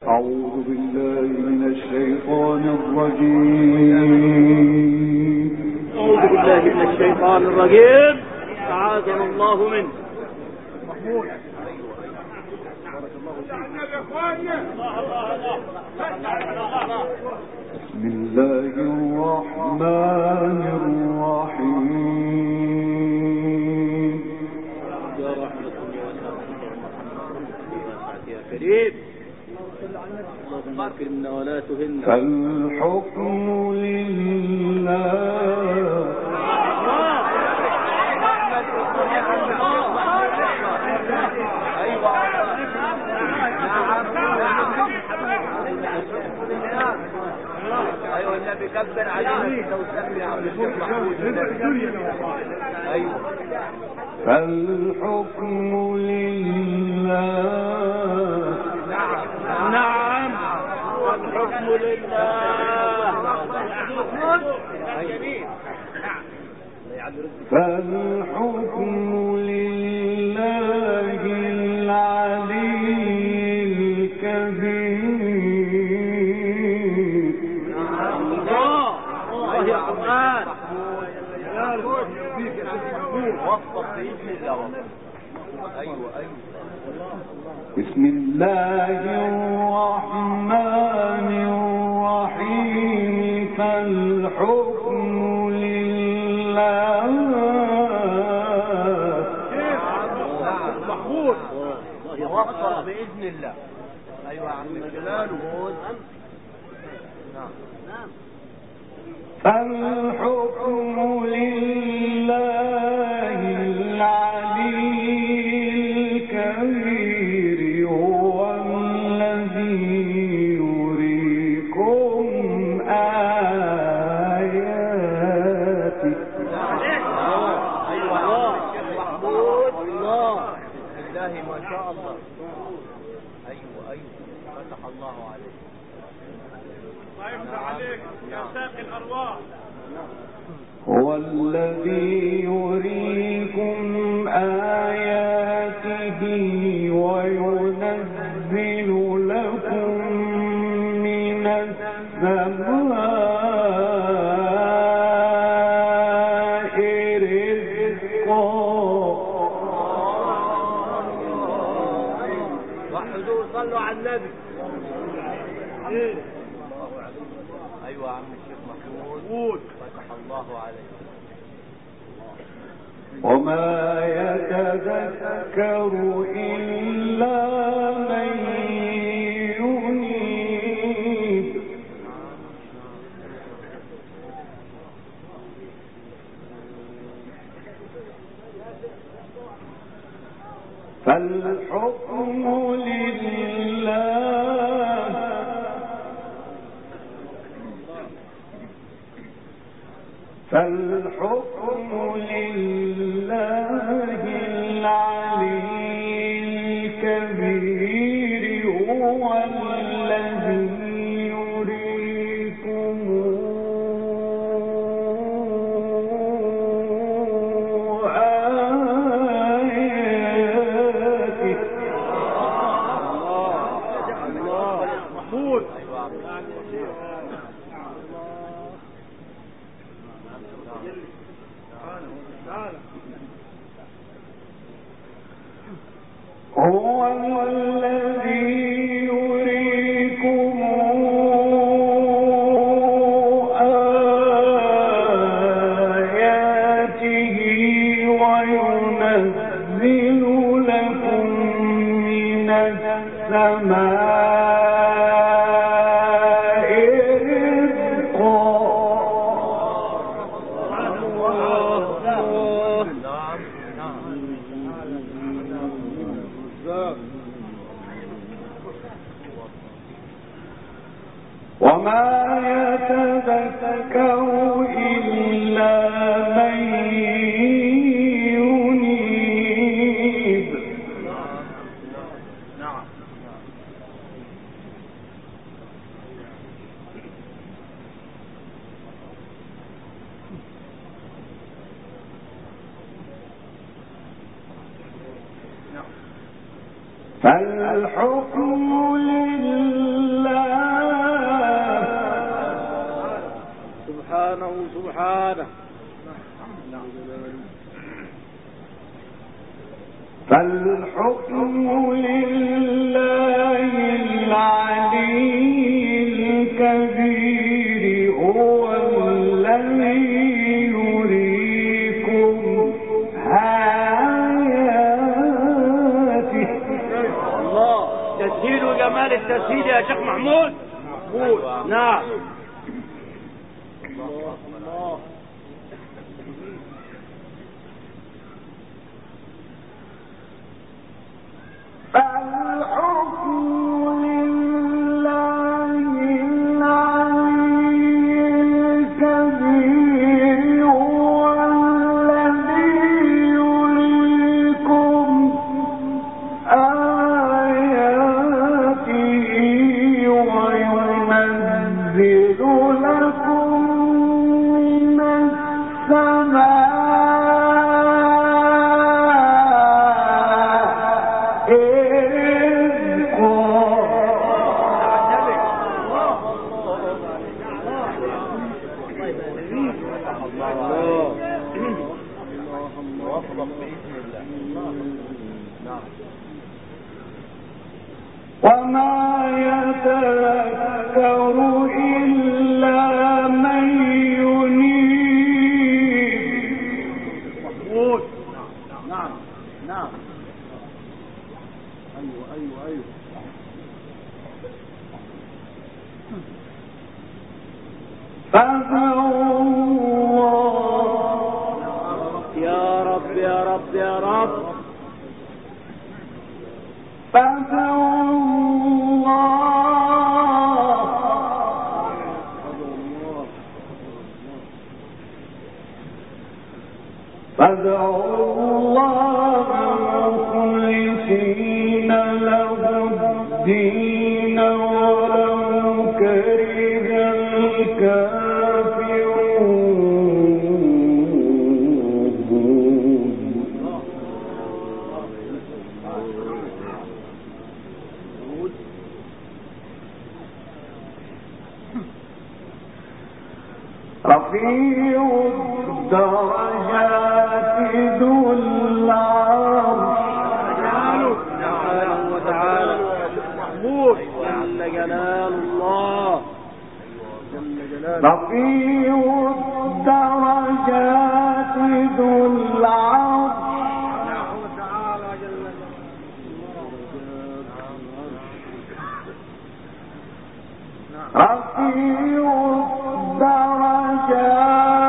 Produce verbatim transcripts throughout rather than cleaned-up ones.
أعوذ بالله من الشيطان الرجيم أعوذ بالله من الشيطان الرجيم أعاذنا الله منه. بسم الله الرحمن الرحيم. يا رحمة الله يا كريم اللهم اكرمنا ولا تهنا. فالحكم لله ايوه النبي كبر علينا كده وسمي يا عم الشيخ محمود. ايوه فالحكم لله. نعم نعم والحكم لله. فالحكم لله العلي الكبير. الله الله يا قرآن وفق بإذن الله. أيوة أيوة بسم الله الرحمن الرحيم. فالحكم لله. محمود وفق بإذن الله. أيوة يا عم جلاله. نعم فالحكم لله العلي الكبير. هو الذي يريكم آياته. أيوة الشيخ محمود. الله بالله ما شاء الله. أيوة أيوة فتح الله عليك. الله يفتح عليك يا ساقي الأرواح. هو الذي يريكم آياته وينزل لكم من السماء رزقا. وحدوا صلوا على النبي. ايوه يا عم الشيخ محمود فتح الله عليك. وما يتذكر إلا من ينيب. فالحكم لله. فالحكم لله العلي الكبير. هو الذي يريكم آياته. الله محمود. هو الذي يريكم آياته وينزل لكم من السماء رزقا. وما يتذكر إلا من ينيب. نعم فالحكم لله سبحانه. فالحكم لله العلي الكبير هو الذي يريكم آياته. الله، تسهيل وجمال التسهيل يا شيخ محمود. قول. نعم. الله. وما يتذكر إلا من ينيب. محمود. نعم نعم. ايوه ايوه ايوه. فادعوا الله. يا رب يا رب يا رب. فادعوا فادعوا الله مخلصين له الدين ولو كره الكافرون. رفيع الدرجات ذو العرش سبحانه وتعالى. محمود. جل جلال الله. جل جلاله. رفيع الدرجات ذو العرش رفيع الدرجات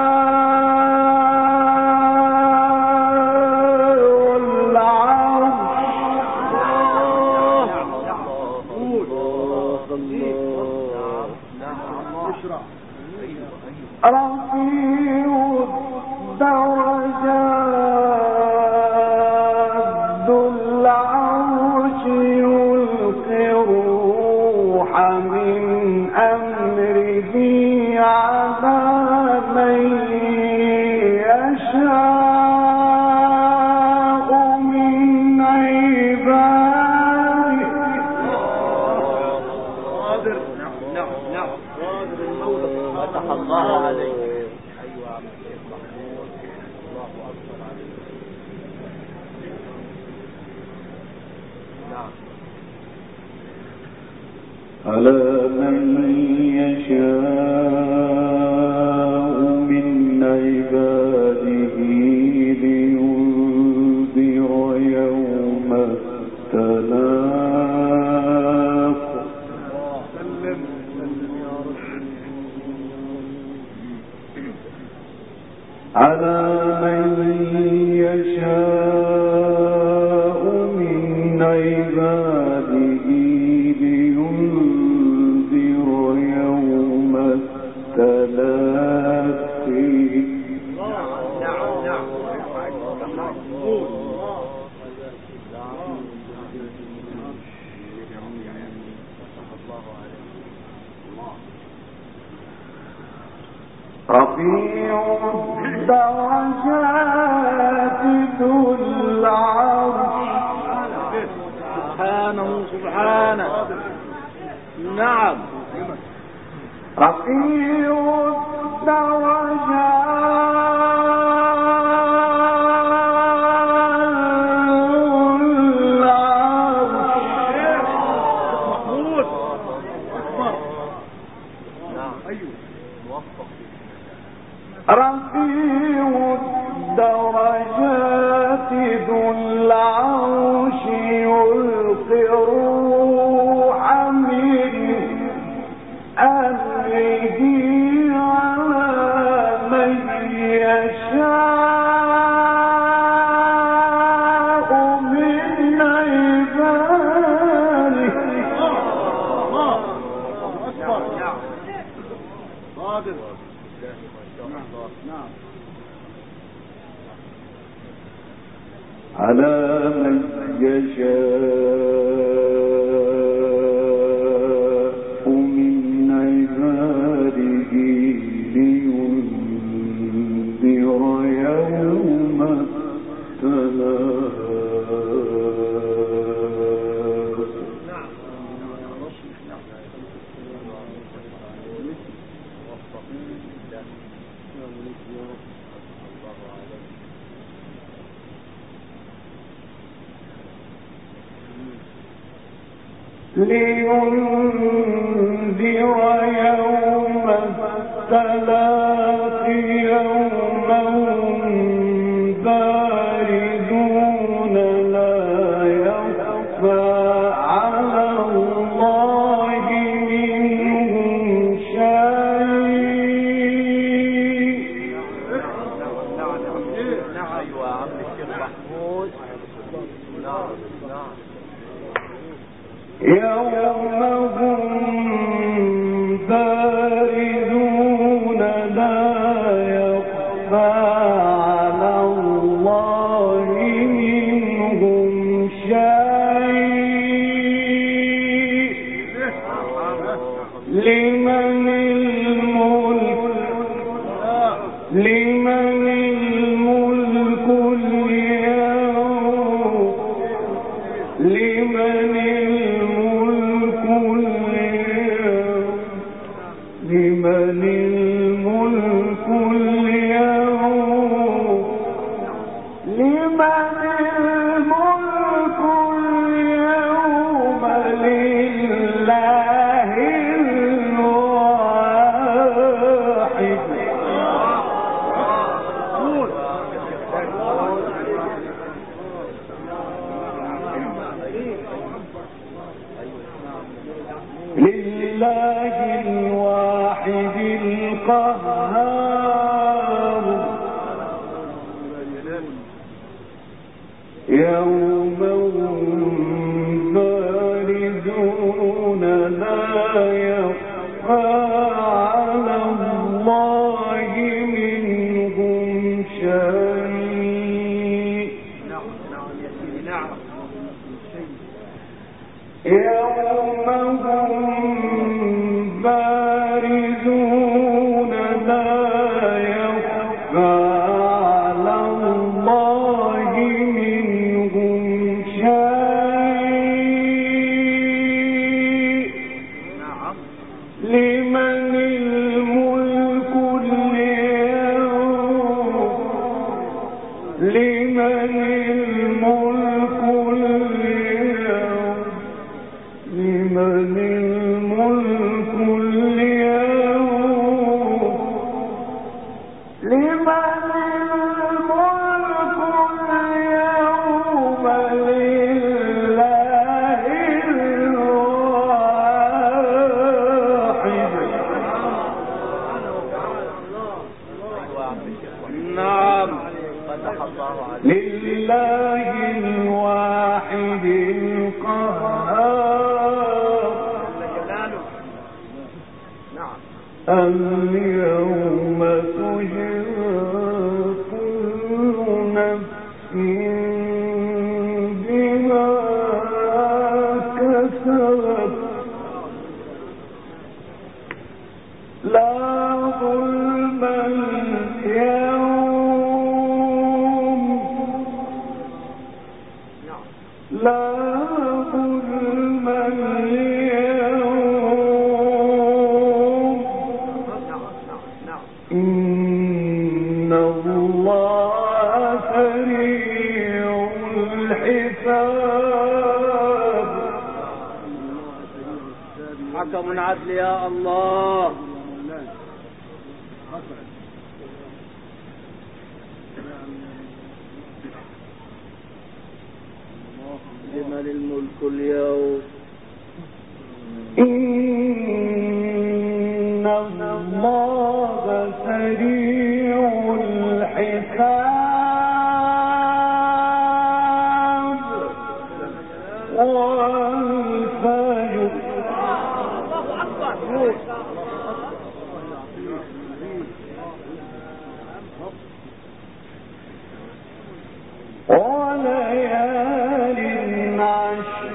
على من يشاء من عباده لينذر يوم التلاق. على من يشاء من عباده رفيع الدرجات ذو العرش سبحانه سبحانه. نعم. رفيع الدرجات رفيع الدرجات ذو العرش يلقي الروح من أمره على من يشاء من عباده. على من يشاء من عباده لينذر يوم التلاق. لينذر يوم التلاق يوم هم باردون لا يخفى على الله منهم شيء. ايوه عم الشيخ محمود. نعم نعم. يوم هم باردون لا يخفى على الله منهم شيء. لمن الملك لمن الملك اليوم لمن الملك اليوم لمن الملك اليوم لمن الملك اليوم لله الواحد. لله الواحد القهار. يوم هم باردون لا يخفى على الله منهم شيء. يوم هم باردون لا يخفى على الله منهم شيء. لمن الملك اليوم لمن الملك اليوم لمن الملك اليوم لمن الملك اليوم لله الواحد. نعم فتح الله عليك. لله الواحد القهار. اليوم تجزى كل نفس بما كسبت لا ظلم اليوم لا ظلم اليوم. إن الله سريع الحساب. حكم عدل يا الله. لمن الملك اليوم إن الله سريع الحساب والفجر وليال عشر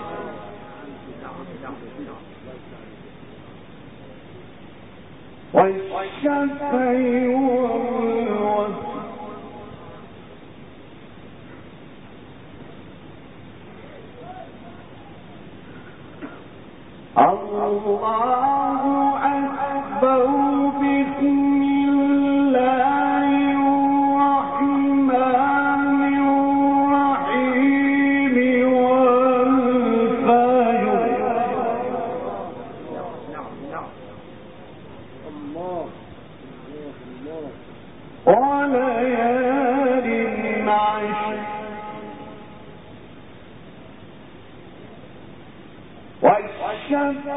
والشفع والوتر الله أكبر بسم الله الرحمن الرحيم والفجر وليال عشر والشفع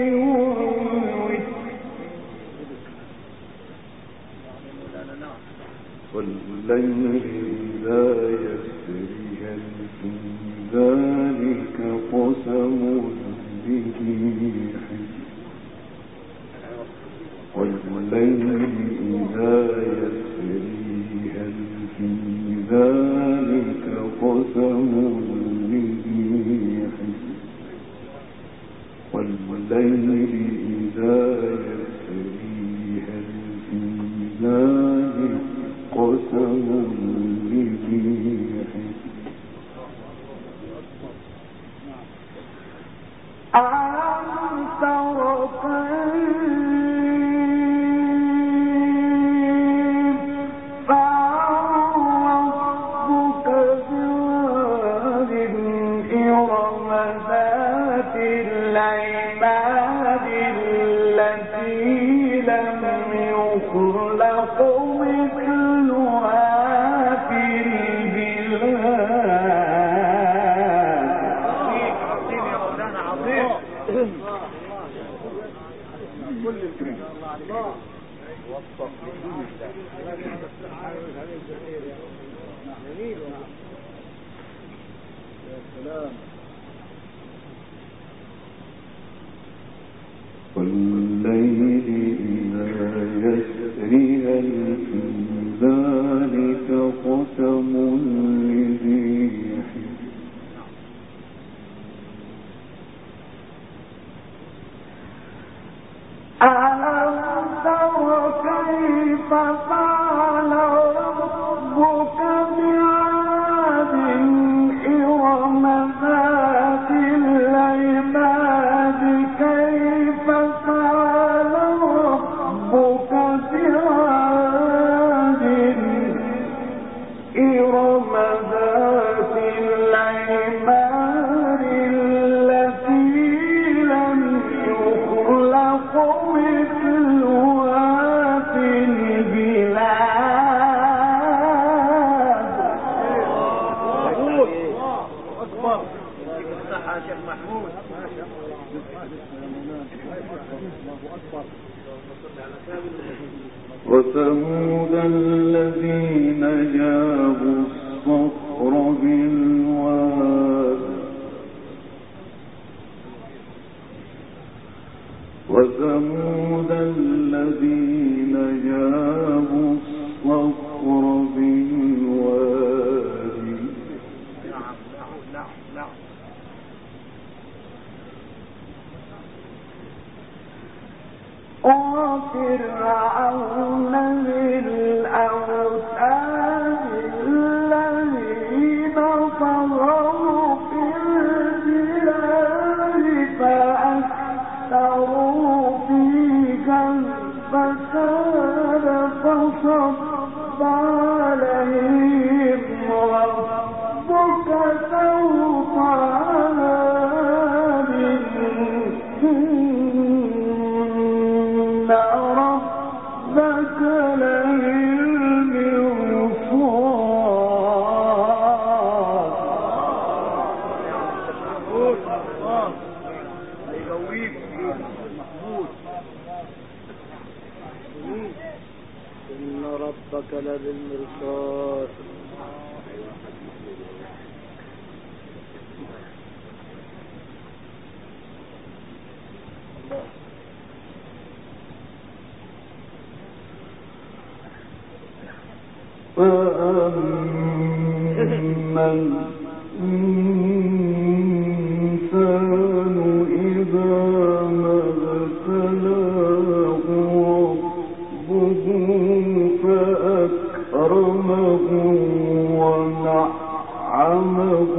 والليل إذا يسري هل في ذلك قسم ذي حجر والليل إذا يسري هل في ذلك قسم ذي حجر والليل إذا يسري هل في ذلك قسم لذي حجر ألم تر كيف فعل ربك بعاد إرم ذات العماد التي لم يخلق مثلها في والليل إذا يسري هل في ذلك قسم لذي حجر ألم تر كيف فعل ربك بعاد إرم ذات العماد كيف فعل ربك بعاد إرم ذات العماد التي لم يخلق مثلها في البلاد أكبر الصحة شيخ محمود وثمود الذين جابوا الصخر بالواد وثمود الذين جابوا الصخر بالواد نعم نعم نعم وفرعون ذي الأوتاد الذين طغوا في البلاد فأكثروا فيها الفساد فصب عليهم ربك سوط عذاب إن ربك ربك لبالمرصاد. فأما الإنسان إذا ما ابتلاه ربه فأكرمه ونعمه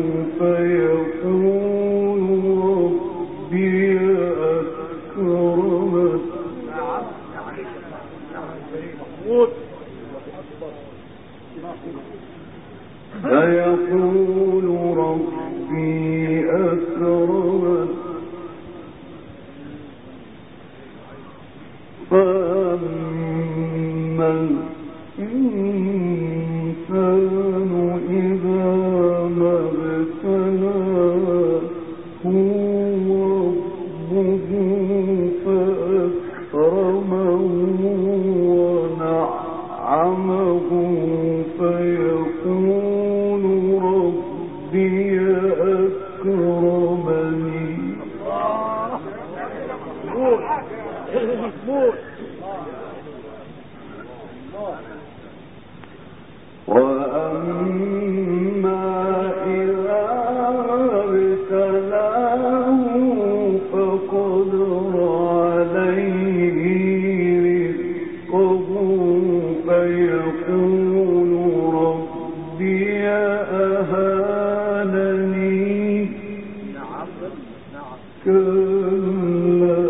فيقول ربي أكرمن. فيقول ربي أكرمن. فأما الإنسان إذا ما ابتلاه ربه فأكرمه ونعمه فيقول ربي أكرمني. وأما إذا ابتلاه فقدر عليه رزقه فيقول ربي أهانني. كلا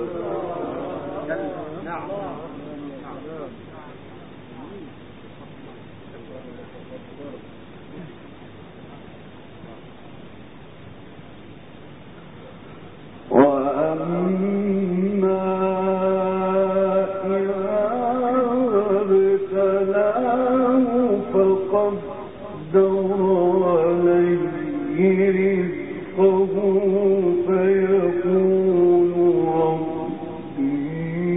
وأما إذا ابتلاه فقدر عليه رزقه فيقول ربي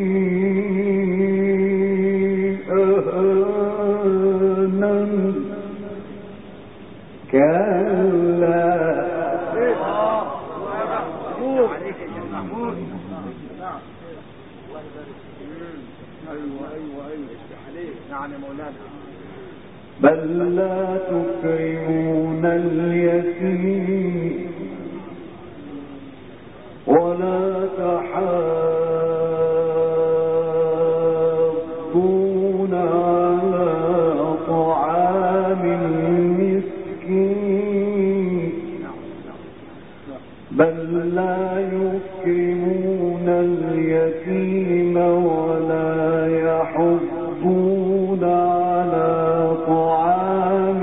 أهانن. كلا بل لا تكرمون اليتيم ولا تحاضون على طعام المسكين بل لا يكرمون اليتيم ولا يحضون على طعام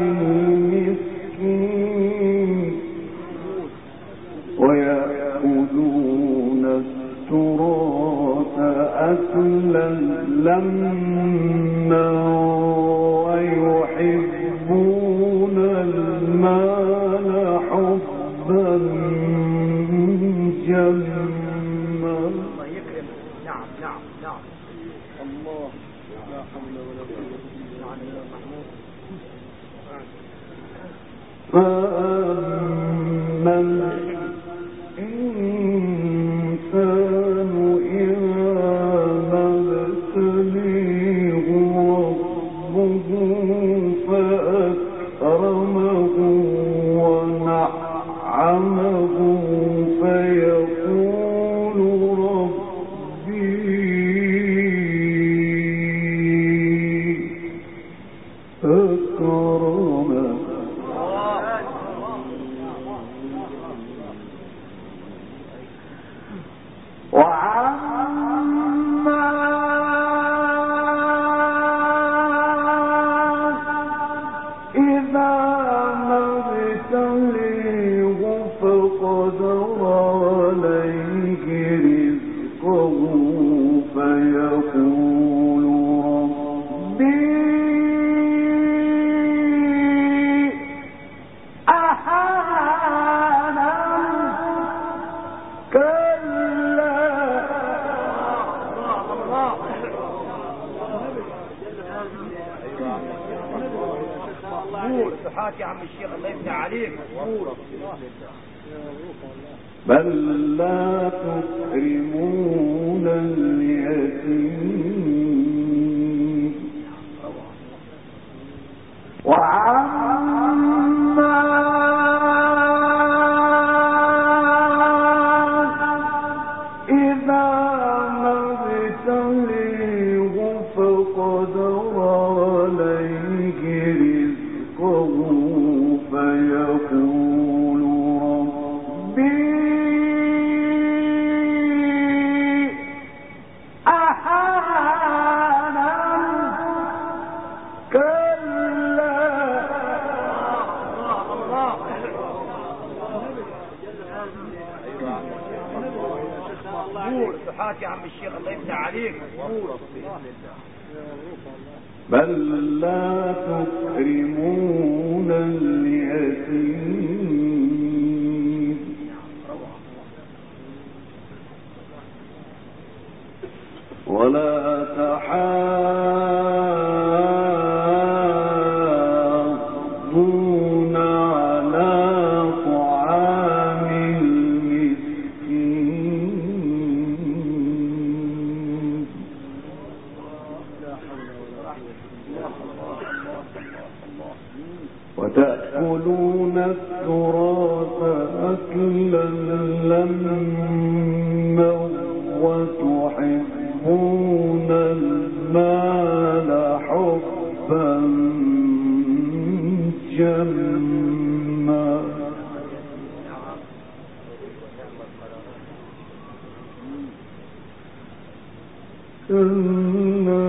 المسكين ويأكلون التراث أكلا لما ويحبون المال حبا جما. الله يكرم. نعم نعم نعم. الله لا حول ولا قوة إلا بالله. فأما الإنسان إذا ما ابتليه ربه فأكرمه ونعمه فيقول ربي أكرمن. وعما إذا ما ابتليه فقدر عليه رزقه فيقول ربي فتوحات يا عم الشيخ الله يفتح عليك. بل لا تكرمون اليتيم وعما إذا نبتليه فقدر عليه رزقه فيقول ربي فتوحات يا عم الشيخ الله يفتح عليك. بل لا تكرمون اليتيم ولا تحاضون على طعام المسكين وتأكلون التراث أكلا لما وتحبون المال حبا جما كلا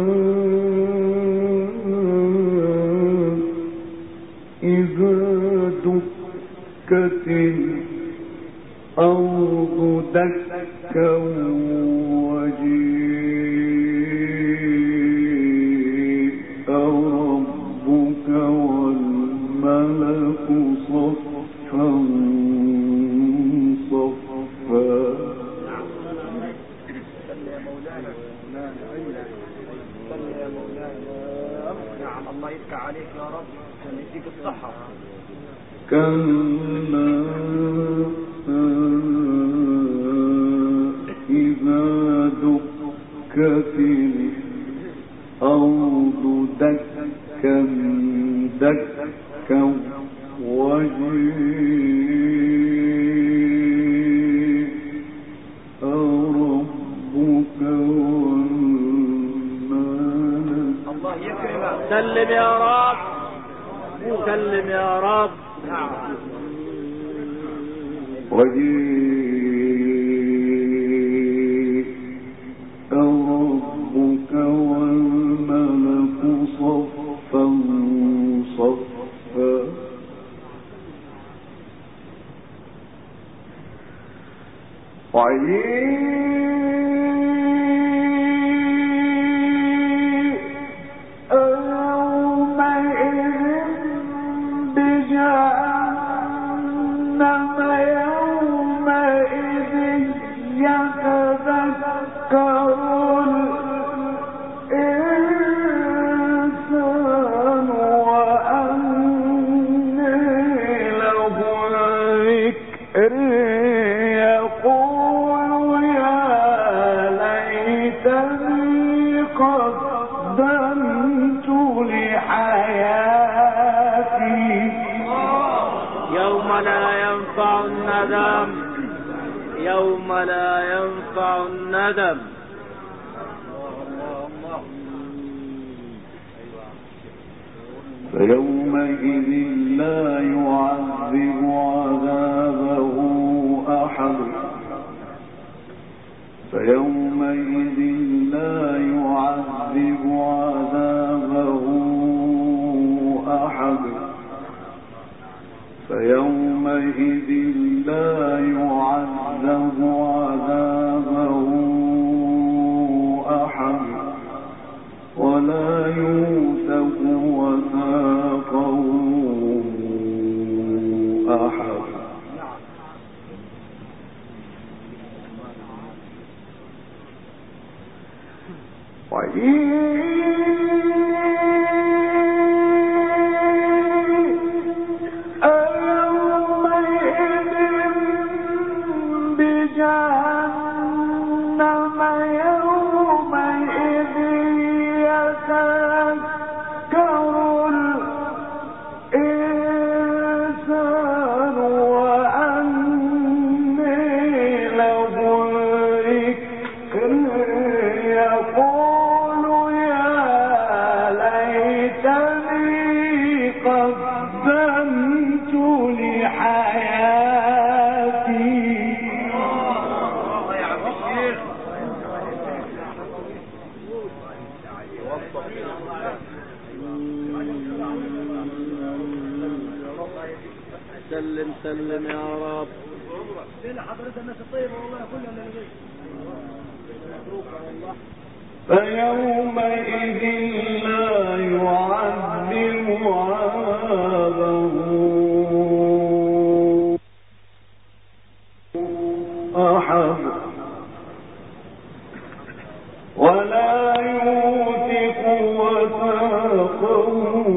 إذا دكت الأرض دكا وجيء ربك والملك صفا صفا نعم الله يفتح عليك يا رب يديك الصحة. كلا إذا دكت الأرض دكا دكا وجيء ربك والملك. الله يكرمك. سلم يا رب سلم يا رب. وجيء ربك والملك صفا صفا يوم لا ينفع الندم. فيومئذ لا يعذب عذابه أحد فيومئذ لا يعذب عذابه أحد فيومئذ لا يعذب عذابه أحد ولا يوثق وثاقه أحد. سلم سلم يا رب. فين حضرتك الناس الطيبة والله كلها اللي جاي. مبروك والله. فيومئذ لا يعذب عذابه أحد ولا يوثق وثاقه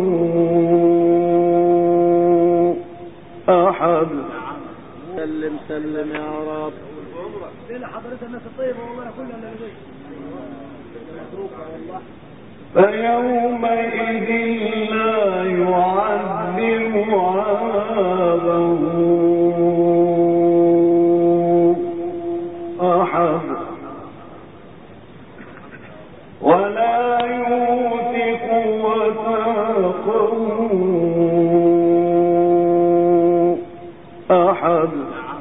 أحد. سلم سلم يا رب. فين حضرتك الناس الطيبة والله كلها اللي جاي. مبروك والله. فيومئذ لا يعذب عذابه أحد ولا يوثق وثاقه أحد.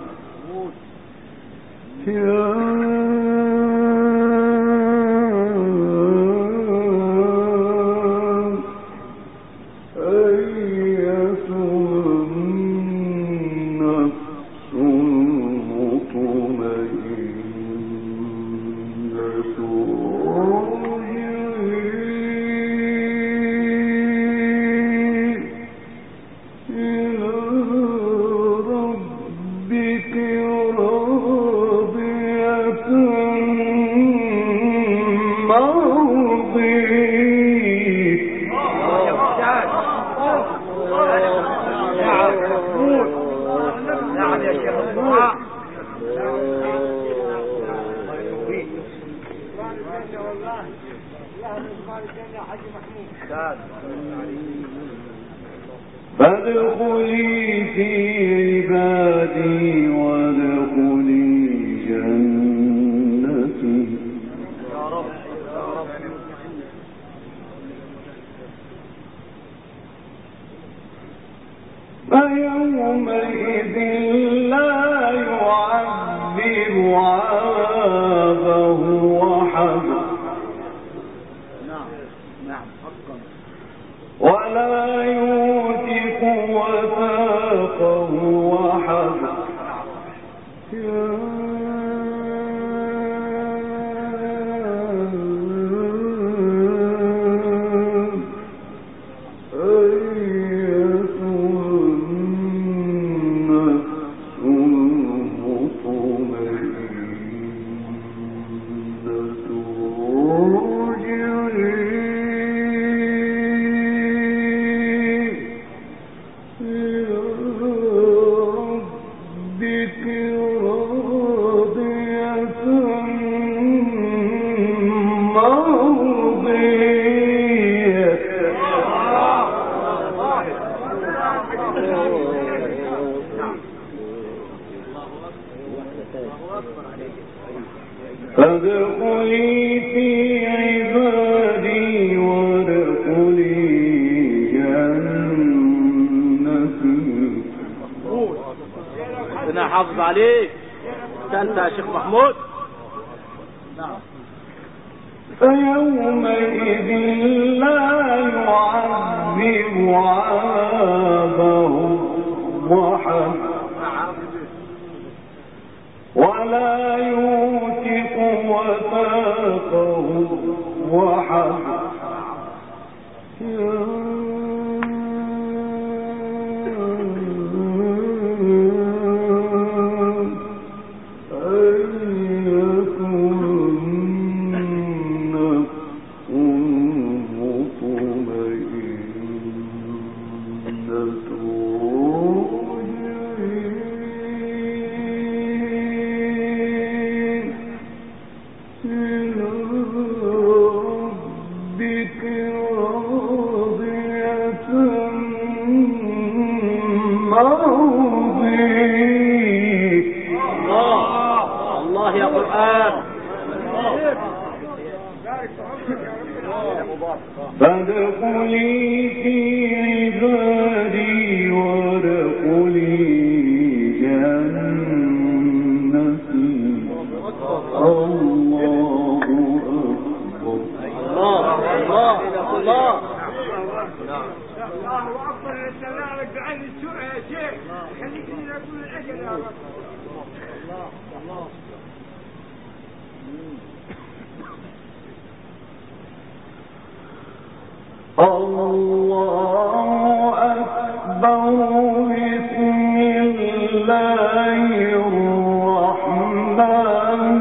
فادخلي في عبادي وادخلي جنتي. يا رب يا رب. فيومئذ لا يعذب عذابه أحد ولا يوثق وثاقه أحد. فادخلي في عبادي وادخلي جنتي. ربنا يحافظ عليك. انت يا شيخ محمود. فيومئذ لا يعذب عذابه أحد ولا يوثق وثاقه أحد. فادخلي في عبادي وادخلي جنتي. الله أكبر. الله الله الله. الله اكبر. السلام اجعل السوء يا شيخ، خليك لنا كل الاجل يا رب. الله الله. الله أكبر. بسم الله الرحمن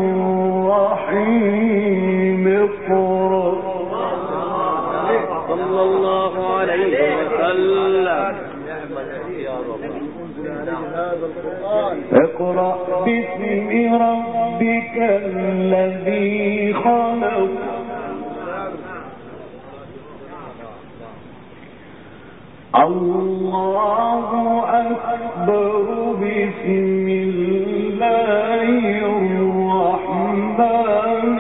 الرحيم. اقرأ. صلى الله عليه وسلم. اقرأ باسم ربك الذي خلق. الله أكبر. بسم الله الرحمن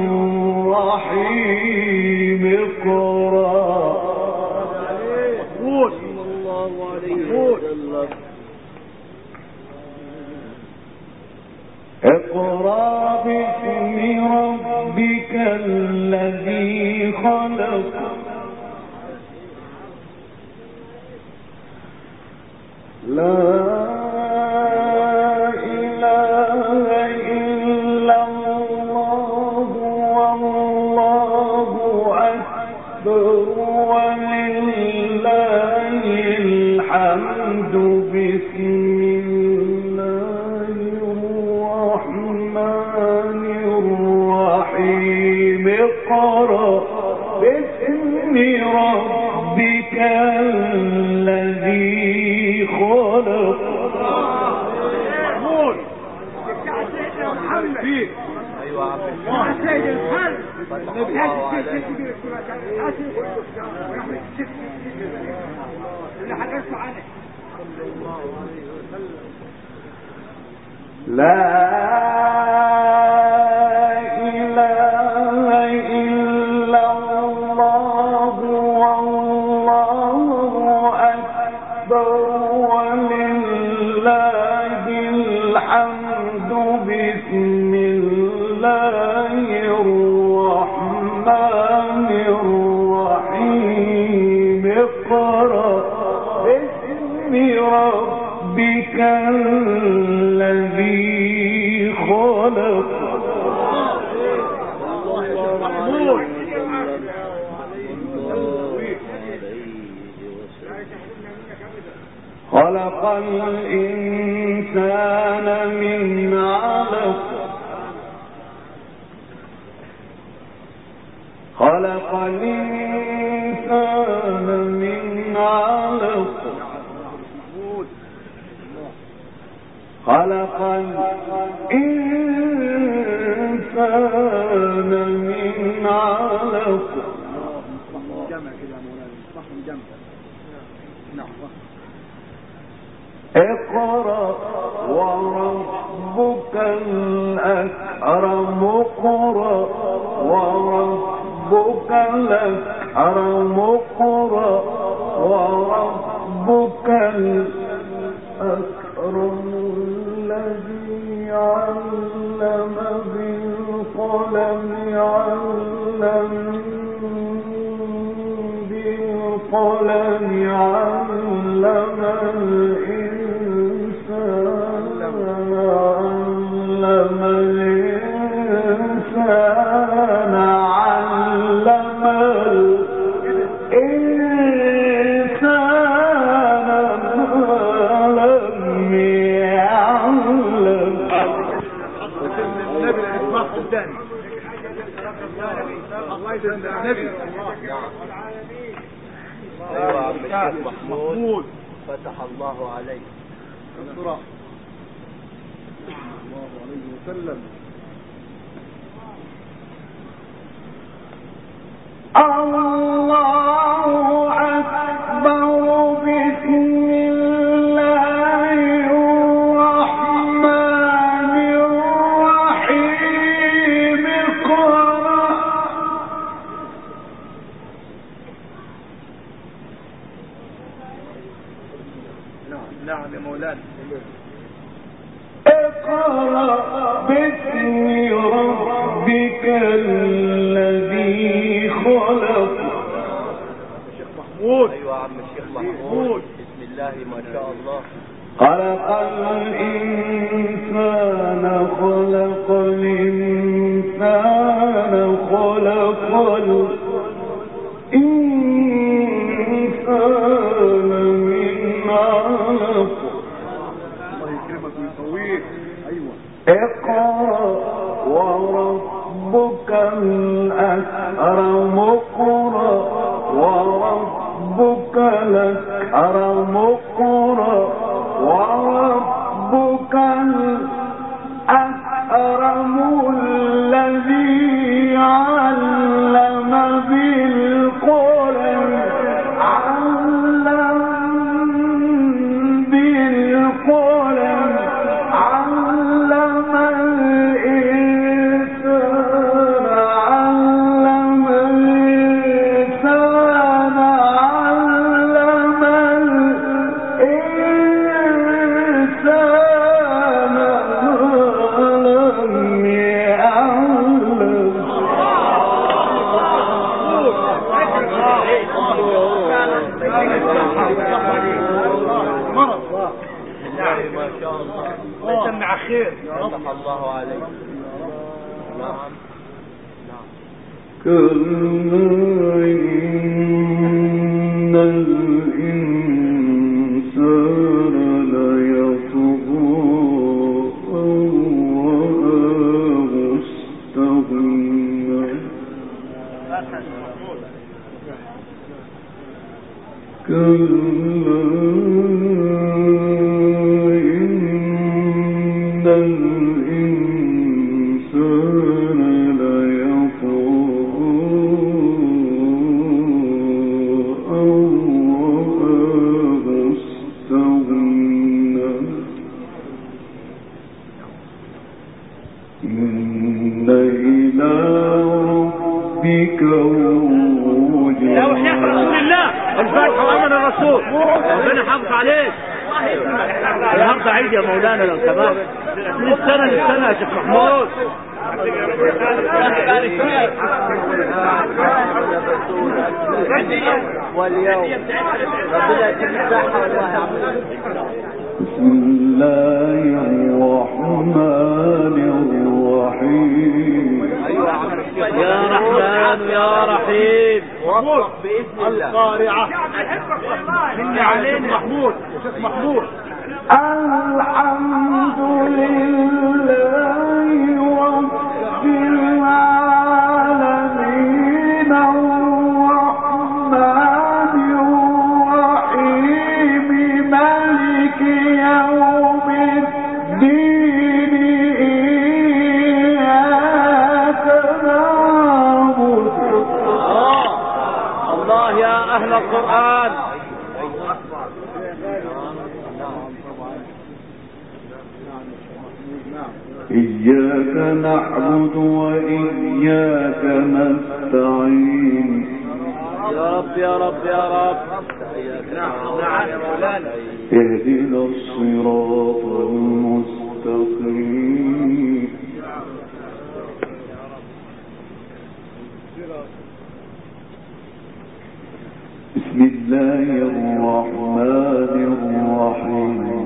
الرحيم. اقرأ. صلى الله عليه وسلم. اقرأ باسم ربك الذي خلق. لا إله إلا الله والله أكبر ولله الحمد. بسم الله الرحمن الرحيم. اقرأ باسم ربك الذي خلق. محمود يا سيدنا محمد. ايوه عم يا سيد الخلق. فتح الله عليك. اللي حكيته عنه. لا إله إلا الله والله أكبر ولله الحمد. بسم الله الرحمن الرحيم. اقرأ باسم ربك الذي خلق. خلق الإنسان من علق. خلق الإنسان من علق. خلق الإنسان من علق. اقرأ وربك الأكرم. اقرأ وربك الأكرم. اقرأ وربك الأكرم الذي علم بالقلم. علم بالقلم علم الإنسان. علم الإنسان علم الإنسان ما لم يعلم. النبي اسمع قدامي. الله يسلمك النبي. ايوه عم الشيخ محمود فتح الله عليك. الله عليه وسلم. الله أكبر. بسم الله الرحمن الرحيم. اقرأ يا مولانا. اقرأ باسم ربك الذي خلق. الشيخ محمود. ايوه يا عم الشيخ محمود. بسم الله ما شاء الله. خلق الإنسان خلق الإنسان خلق الإنسان من علق. الله يكرمك ويسويك. ايوه. اقرأ وربك الأكرم اقرأ وربك الأكرم اقرأ وربك الأكرم الذي علم بالقلم علم بالقلم علم الإنسان علم الإنسان علم الإنسان لم يعلم. ما شاء الله. الله يسمع خير يا رب. فتح الله عليك. نعم نعم. كلا إن الإنسان ليطغى أن رآه استغنى. كلا إن الإنسان ليطغى أن رآه استغنى. إن إلى ربك الرجعى. يا وحياة رسول الله الفاتحة وأمر الرسول ربنا حافظ عليك. النهارده عيد يا مولانا لو سمحت. من السنة للسنة يا شيخ محمود. واليوم ربنا يديك الصحة والله يا عم. بسم الله الرحمن الرحيم. ايوه يا عم الشيخ. يا رحمن يا رحيم. وفق باذن الله. القارعة مني علينا محمود يا شيخ محمود. الحمد لله رب العالمين الرحمن الرحيم مالك يوم الدين إياك نعبد. الله يا أهل القرآن. إياك نعبد وإياك نستعين. يا رب يا رب يا رب. نعم نعم يا مولانا. اهدنا الصراط المستقيم. بسم الله الرحمن الرحيم.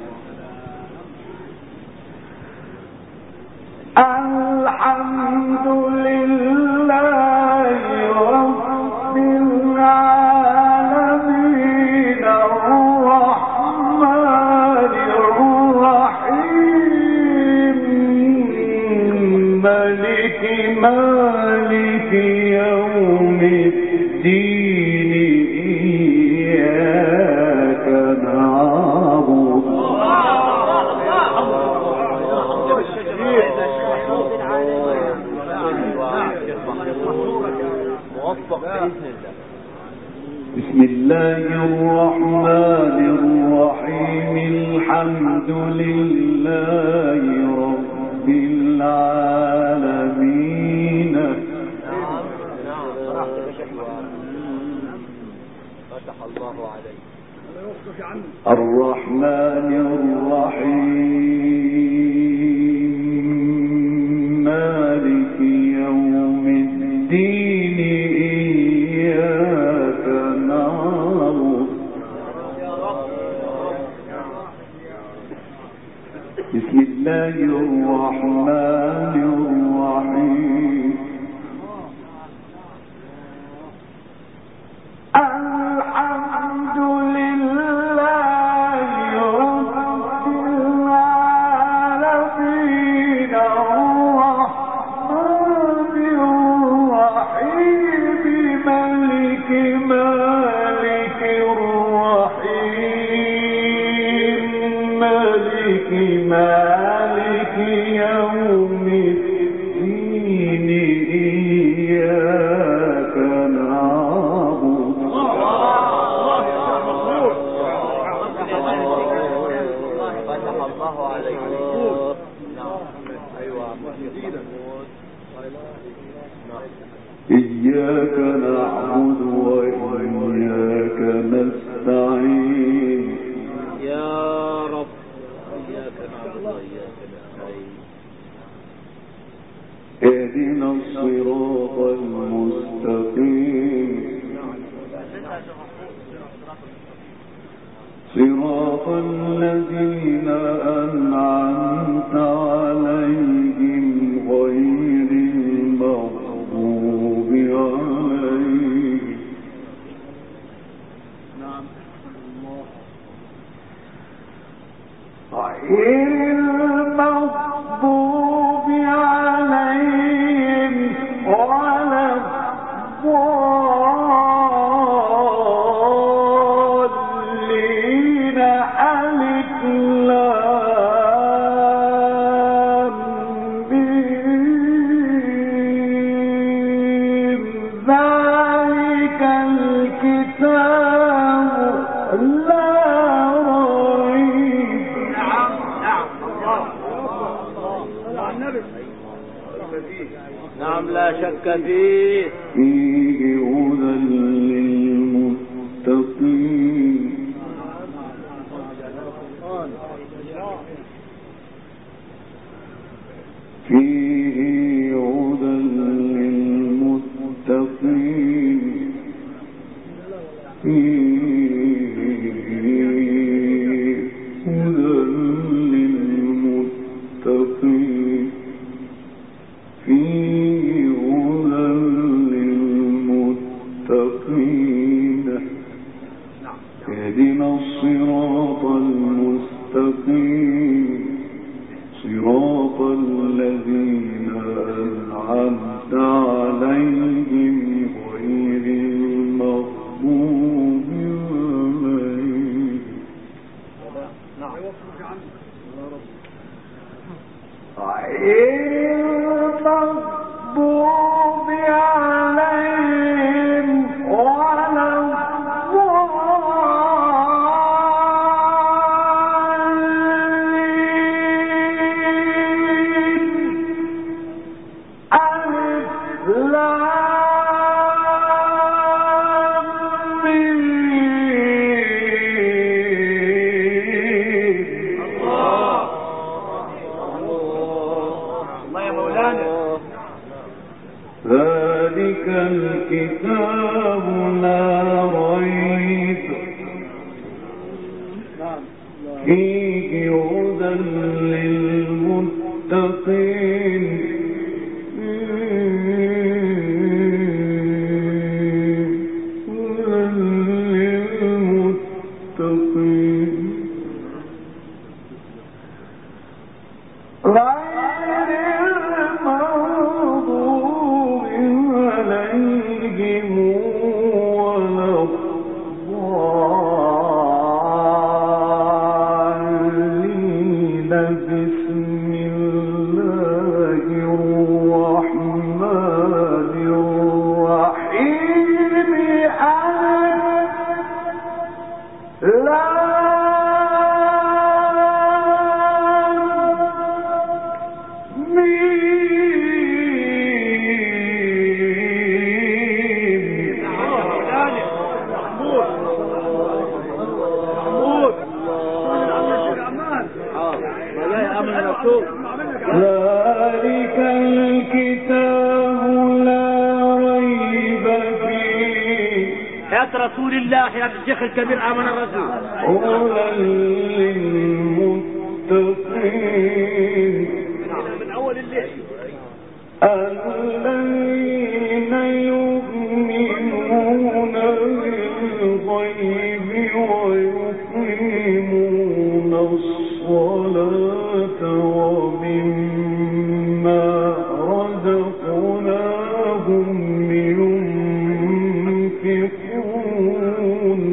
الحمد لله رب العالمين الرحمن الرحيم مالك مالك يوم الدين إياك نعبد. موفق باذن الله. بسم الله الرحمن الرحيم الحمد لله رب العالمين. نعم نعم. فتح الله عليك. الرحمن الرحيم مالك يوم الدين إياك نعبد بسم الله الرحمن الرحيم الحمد لله رب العالمين الرحمن الرحيم مالك مالك الرحيم مالك مالك يوم الدين إياك نعبد فتح الله عليك. نعم ايوه جديدا. إياك نعبد وإياك نستعين يا رب إياك نعبد وإياك نستعين اهدنا الصراط المستقيم صراط الذين أنعمت عليهم غير المغضوب عليهم غير المغضوب عليهم ولا الضالين ألف لام ميم ذلك الكتاب لا ريب نعم لا شك فيه فيه هدى للمتقين فيه هدى للمتقين فيه هدى للمتقين فيه هدى للمتقين اهدنا الصراط المستقيم صراط الذين أنعمت عليهم غير المغضوب عليهم غير المغضوب عليهم ولا ذلك الكتاب لا ريب فيه هدى للمتقين هدى للمتقين غير المغضوب عليهم ولا الضالين بسم الله الكتاب لا ريب فيه حياة رسول الله، حياة الشيخ الكبير آمن الرسول. هدى للمتقين من أول الليل. الذين يؤمنون بالغيب ويقيمون الصلاة ومما رزقناهم ينفقون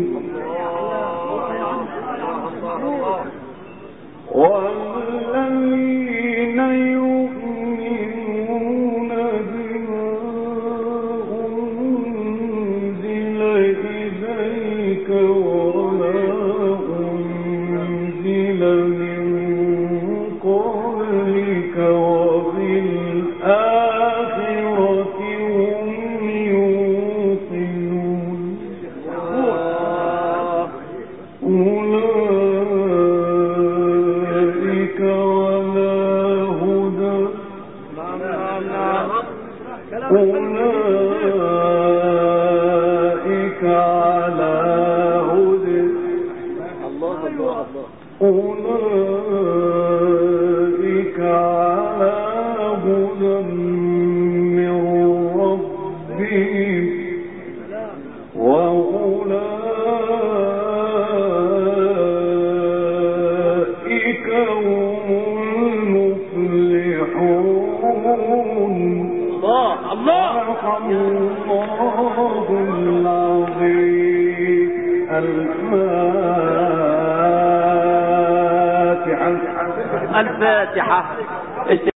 والذين يؤمنون بما أنزل إليك وما أنزل من قبلك وبالآخرة هم يوقنون أولئك على هدى أولئك على هدى أولئك على هدى من ربهم وأولئك هم المفلحون. الله الله. الله العظيم. الفاتحة. الفاتحة.